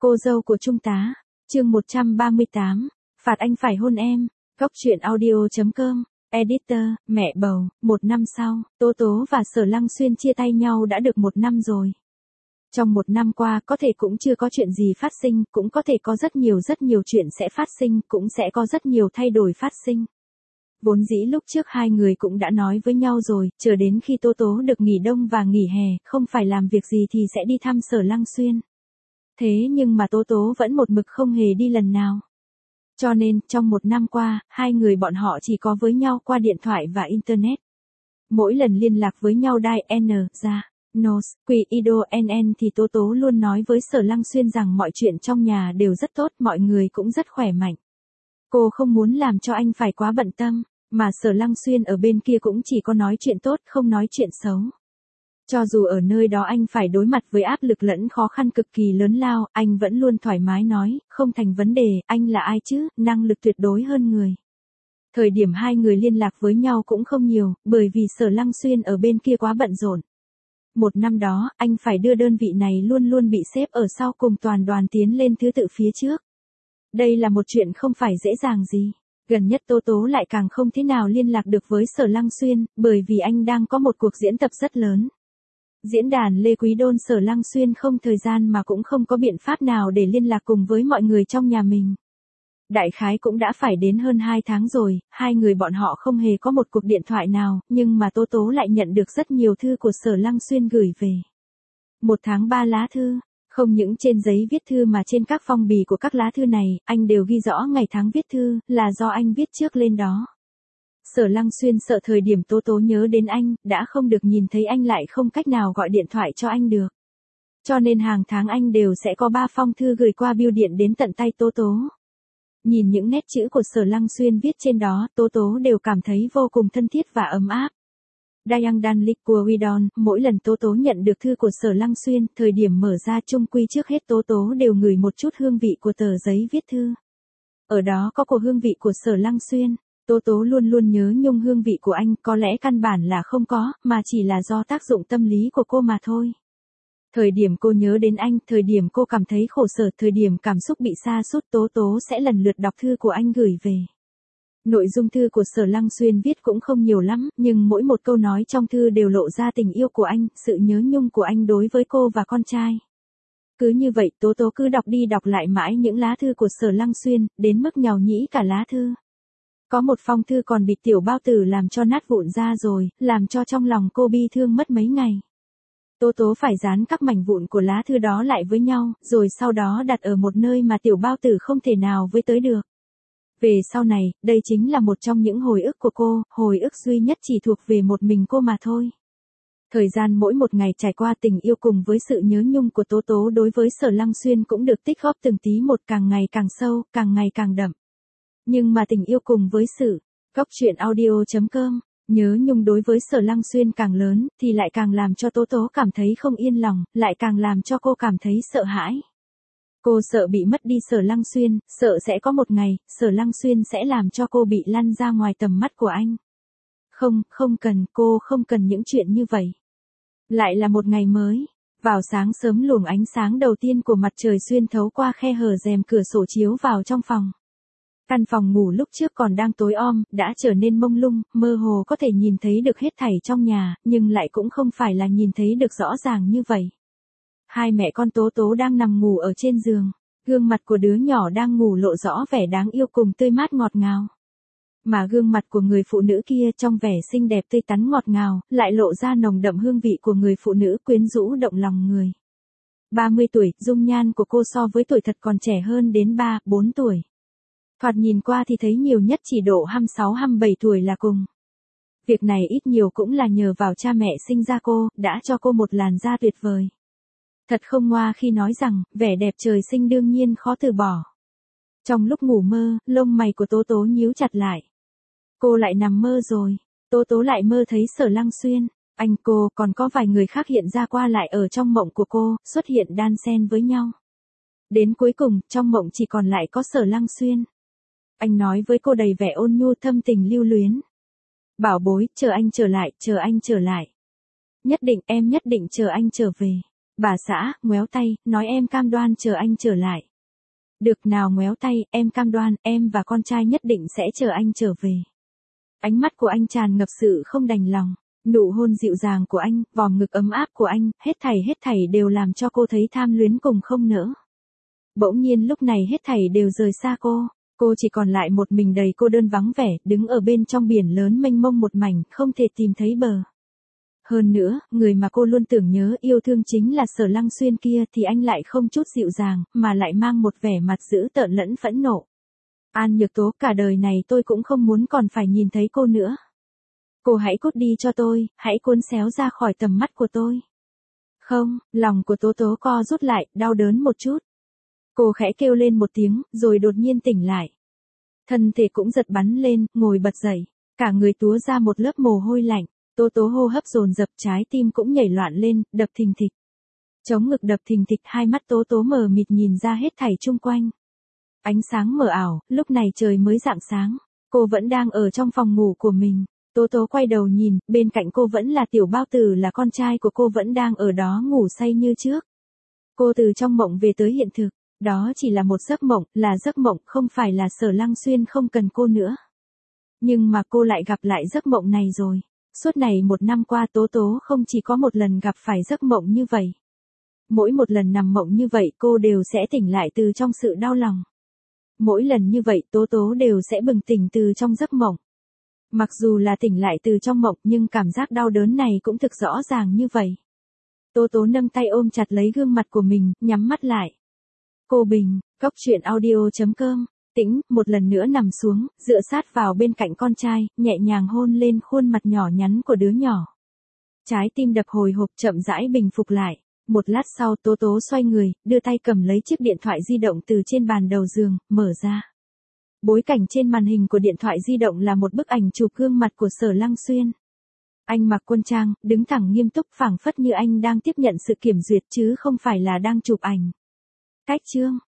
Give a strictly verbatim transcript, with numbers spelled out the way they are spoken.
Cô dâu của Trung tá, chương một trăm ba mươi tám, phạt anh phải hôn em, góc truyện audio.com, editor, mẹ bầu, một năm sau, Tố Tố và Sở Lăng Xuyên chia tay nhau đã được một năm rồi. Trong một năm qua có thể cũng chưa có chuyện gì phát sinh, cũng có thể có rất nhiều rất nhiều chuyện sẽ phát sinh, cũng sẽ có rất nhiều thay đổi phát sinh. Vốn dĩ lúc trước hai người cũng đã nói với nhau rồi, chờ đến khi Tố Tố được nghỉ đông và nghỉ hè, không phải làm việc gì thì sẽ đi thăm Sở Lăng Xuyên. Thế nhưng mà Tố Tố vẫn một mực không hề đi lần nào. Cho nên, trong một năm qua, hai người bọn họ chỉ có với nhau qua điện thoại và Internet. Mỗi lần liên lạc với nhau đai N, ra, Nos, Quy, Ido, N N thì Tố Tố luôn nói với Sở Lăng Xuyên rằng mọi chuyện trong nhà đều rất tốt, mọi người cũng rất khỏe mạnh. Cô không muốn làm cho anh phải quá bận tâm, mà Sở Lăng Xuyên ở bên kia cũng chỉ có nói chuyện tốt, không nói chuyện xấu. Cho dù ở nơi đó anh phải đối mặt với áp lực lẫn khó khăn cực kỳ lớn lao, anh vẫn luôn thoải mái nói, không thành vấn đề, anh là ai chứ, năng lực tuyệt đối hơn người. Thời điểm hai người liên lạc với nhau cũng không nhiều, bởi vì Sở Lăng Xuyên ở bên kia quá bận rộn. Một năm đó, anh phải đưa đơn vị này luôn luôn bị xếp ở sau cùng toàn đoàn tiến lên thứ tự phía trước. Đây là một chuyện không phải dễ dàng gì. Gần nhất Tố Tố lại càng không thế nào liên lạc được với Sở Lăng Xuyên, bởi vì anh đang có một cuộc diễn tập rất lớn. Diễn đàn Lê Quý Đôn. Sở Lăng Xuyên không thời gian mà cũng không có biện pháp nào để liên lạc cùng với mọi người trong nhà mình. Đại khái cũng đã phải đến hơn hai tháng rồi, hai người bọn họ không hề có một cuộc điện thoại nào, nhưng mà Tố Tố lại nhận được rất nhiều thư của Sở Lăng Xuyên gửi về. Một tháng ba lá thư, không những trên giấy viết thư mà trên các phong bì của các lá thư này, anh đều ghi rõ ngày tháng viết thư, là do anh viết trước lên đó. Sở Lăng Xuyên sợ thời điểm Tố Tố nhớ đến anh, đã không được nhìn thấy anh lại không cách nào gọi điện thoại cho anh được. Cho nên hàng tháng anh đều sẽ có ba phong thư gửi qua bưu điện đến tận tay Tố Tố. Nhìn những nét chữ của Sở Lăng Xuyên viết trên đó, Tố Tố đều cảm thấy vô cùng thân thiết và ấm áp. Dayang Dan Lik của Widon, mỗi lần Tố Tố nhận được thư của Sở Lăng Xuyên, thời điểm mở ra chung quy trước hết Tố Tố đều ngửi một chút hương vị của tờ giấy viết thư. Ở đó có của hương vị của Sở Lăng Xuyên. Tố Tố luôn luôn nhớ nhung hương vị của anh, có lẽ căn bản là không có, mà chỉ là do tác dụng tâm lý của cô mà thôi. Thời điểm cô nhớ đến anh, thời điểm cô cảm thấy khổ sở, thời điểm cảm xúc bị sa sút, Tố Tố sẽ lần lượt đọc thư của anh gửi về. Nội dung thư của Sở Lăng Xuyên viết cũng không nhiều lắm, nhưng mỗi một câu nói trong thư đều lộ ra tình yêu của anh, sự nhớ nhung của anh đối với cô và con trai. Cứ như vậy Tố Tố cứ đọc đi đọc lại mãi những lá thư của Sở Lăng Xuyên, đến mức nhàu nhĩ cả lá thư. Có một phong thư còn bị tiểu bao tử làm cho nát vụn ra rồi, làm cho trong lòng cô bi thương mất mấy ngày. Tố Tố phải dán các mảnh vụn của lá thư đó lại với nhau, rồi sau đó đặt ở một nơi mà tiểu bao tử không thể nào với tới được. Về sau này, đây chính là một trong những hồi ức của cô, hồi ức duy nhất chỉ thuộc về một mình cô mà thôi. Thời gian mỗi một ngày trải qua, tình yêu cùng với sự nhớ nhung của Tố Tố đối với Sở Lăng Xuyên cũng được tích góp từng tí một, càng ngày càng sâu, càng ngày càng đậm. Nhưng mà tình yêu cùng với sự, góc truyện audio.com, nhớ nhung đối với Sở Lăng Xuyên càng lớn, thì lại càng làm cho Tố Tố cảm thấy không yên lòng, lại càng làm cho cô cảm thấy sợ hãi. Cô sợ bị mất đi Sở Lăng Xuyên, sợ sẽ có một ngày, Sở Lăng Xuyên sẽ làm cho cô bị lăn ra ngoài tầm mắt của anh. Không, không cần, cô không cần những chuyện như vậy. Lại là một ngày mới. Vào sáng sớm luồng ánh sáng đầu tiên của mặt trời xuyên thấu qua khe hở rèm cửa sổ chiếu vào trong phòng. Căn phòng ngủ lúc trước còn đang tối om, đã trở nên mông lung, mơ hồ có thể nhìn thấy được hết thảy trong nhà, nhưng lại cũng không phải là nhìn thấy được rõ ràng như vậy. Hai mẹ con Tố Tố đang nằm ngủ ở trên giường, gương mặt của đứa nhỏ đang ngủ lộ rõ vẻ đáng yêu cùng tươi mát ngọt ngào. Mà gương mặt của người phụ nữ kia trong vẻ xinh đẹp tươi tắn ngọt ngào, lại lộ ra nồng đậm hương vị của người phụ nữ quyến rũ động lòng người. ba mươi tuổi, dung nhan của cô so với tuổi thật còn trẻ hơn đến ba, bốn tuổi. Thoạt nhìn qua thì thấy nhiều nhất chỉ độ hai mươi sáu hai mươi bảy tuổi là cùng. Việc này ít nhiều cũng là nhờ vào cha mẹ sinh ra cô, đã cho cô một làn da tuyệt vời. Thật không ngoa khi nói rằng, vẻ đẹp trời sinh đương nhiên khó từ bỏ. Trong lúc ngủ mơ, lông mày của Tố Tố nhíu chặt lại. Cô lại nằm mơ rồi, Tố Tố lại mơ thấy Sở Lăng Xuyên, anh cô còn có vài người khác hiện ra qua lại ở trong mộng của cô, xuất hiện đan xen với nhau. Đến cuối cùng, trong mộng chỉ còn lại có Sở Lăng Xuyên. Anh nói với cô đầy vẻ ôn nhu thâm tình lưu luyến. Bảo bối, chờ anh trở lại, chờ anh trở lại. Nhất định, em nhất định chờ anh trở về. Bà xã, ngoéo tay, nói em cam đoan chờ anh trở lại. Được nào ngoéo tay, em cam đoan, em và con trai nhất định sẽ chờ anh trở về. Ánh mắt của anh tràn ngập sự không đành lòng. Nụ hôn dịu dàng của anh, vòm ngực ấm áp của anh, hết thảy hết thảy đều làm cho cô thấy tham luyến cùng không nỡ. Bỗng nhiên lúc này hết thảy đều rời xa cô. Cô chỉ còn lại một mình đầy cô đơn vắng vẻ, đứng ở bên trong biển lớn mênh mông một mảnh, không thể tìm thấy bờ. Hơn nữa, người mà cô luôn tưởng nhớ yêu thương chính là Sở Lăng Xuyên kia thì anh lại không chút dịu dàng, mà lại mang một vẻ mặt dữ tợn lẫn phẫn nộ. An Nhược Tố, cả đời này tôi cũng không muốn còn phải nhìn thấy cô nữa. Cô hãy cút đi cho tôi, hãy cuốn xéo ra khỏi tầm mắt của tôi. Không, lòng của Tố Tố co rút lại, đau đớn một chút. Cô khẽ kêu lên một tiếng, rồi đột nhiên tỉnh lại. Thân thể cũng giật bắn lên, ngồi bật dậy, cả người túa ra một lớp mồ hôi lạnh. Tố Tố hô hấp dồn dập, trái tim cũng nhảy loạn lên, đập thình thịch. Chống ngực đập thình thịch, hai mắt Tố Tố mờ mịt nhìn ra hết thảy chung quanh. Ánh sáng mờ ảo, lúc này trời mới rạng sáng. Cô vẫn đang ở trong phòng ngủ của mình. Tố Tố quay đầu nhìn, bên cạnh cô vẫn là Tiểu Bao Tử, là con trai của cô, vẫn đang ở đó ngủ say như trước. Cô từ trong mộng về tới hiện thực. Đó chỉ là một giấc mộng, là giấc mộng, không phải là Sở Lăng Xuyên không cần cô nữa. Nhưng mà cô lại gặp lại giấc mộng này rồi. Suốt này một năm qua Tố Tố không chỉ có một lần gặp phải giấc mộng như vậy. Mỗi một lần nằm mộng như vậy cô đều sẽ tỉnh lại từ trong sự đau lòng. Mỗi lần như vậy Tố Tố đều sẽ bừng tỉnh từ trong giấc mộng. Mặc dù là tỉnh lại từ trong mộng nhưng cảm giác đau đớn này cũng thực rõ ràng như vậy. Tố Tố nâng tay ôm chặt lấy gương mặt của mình, nhắm mắt lại. Cô Bình, Cốc Truyện Audio chấm com, Tĩnh, một lần nữa nằm xuống, dựa sát vào bên cạnh con trai, nhẹ nhàng hôn lên khuôn mặt nhỏ nhắn của đứa nhỏ. Trái tim đập hồi hộp chậm rãi bình phục lại. Một lát sau Tố Tố xoay người, đưa tay cầm lấy chiếc điện thoại di động từ trên bàn đầu giường, mở ra. Bối cảnh trên màn hình của điện thoại di động là một bức ảnh chụp gương mặt của Sở Lăng Xuyên. Anh mặc quân trang, đứng thẳng nghiêm túc, phảng phất như anh đang tiếp nhận sự kiểm duyệt chứ không phải là đang chụp ảnh. Cách chương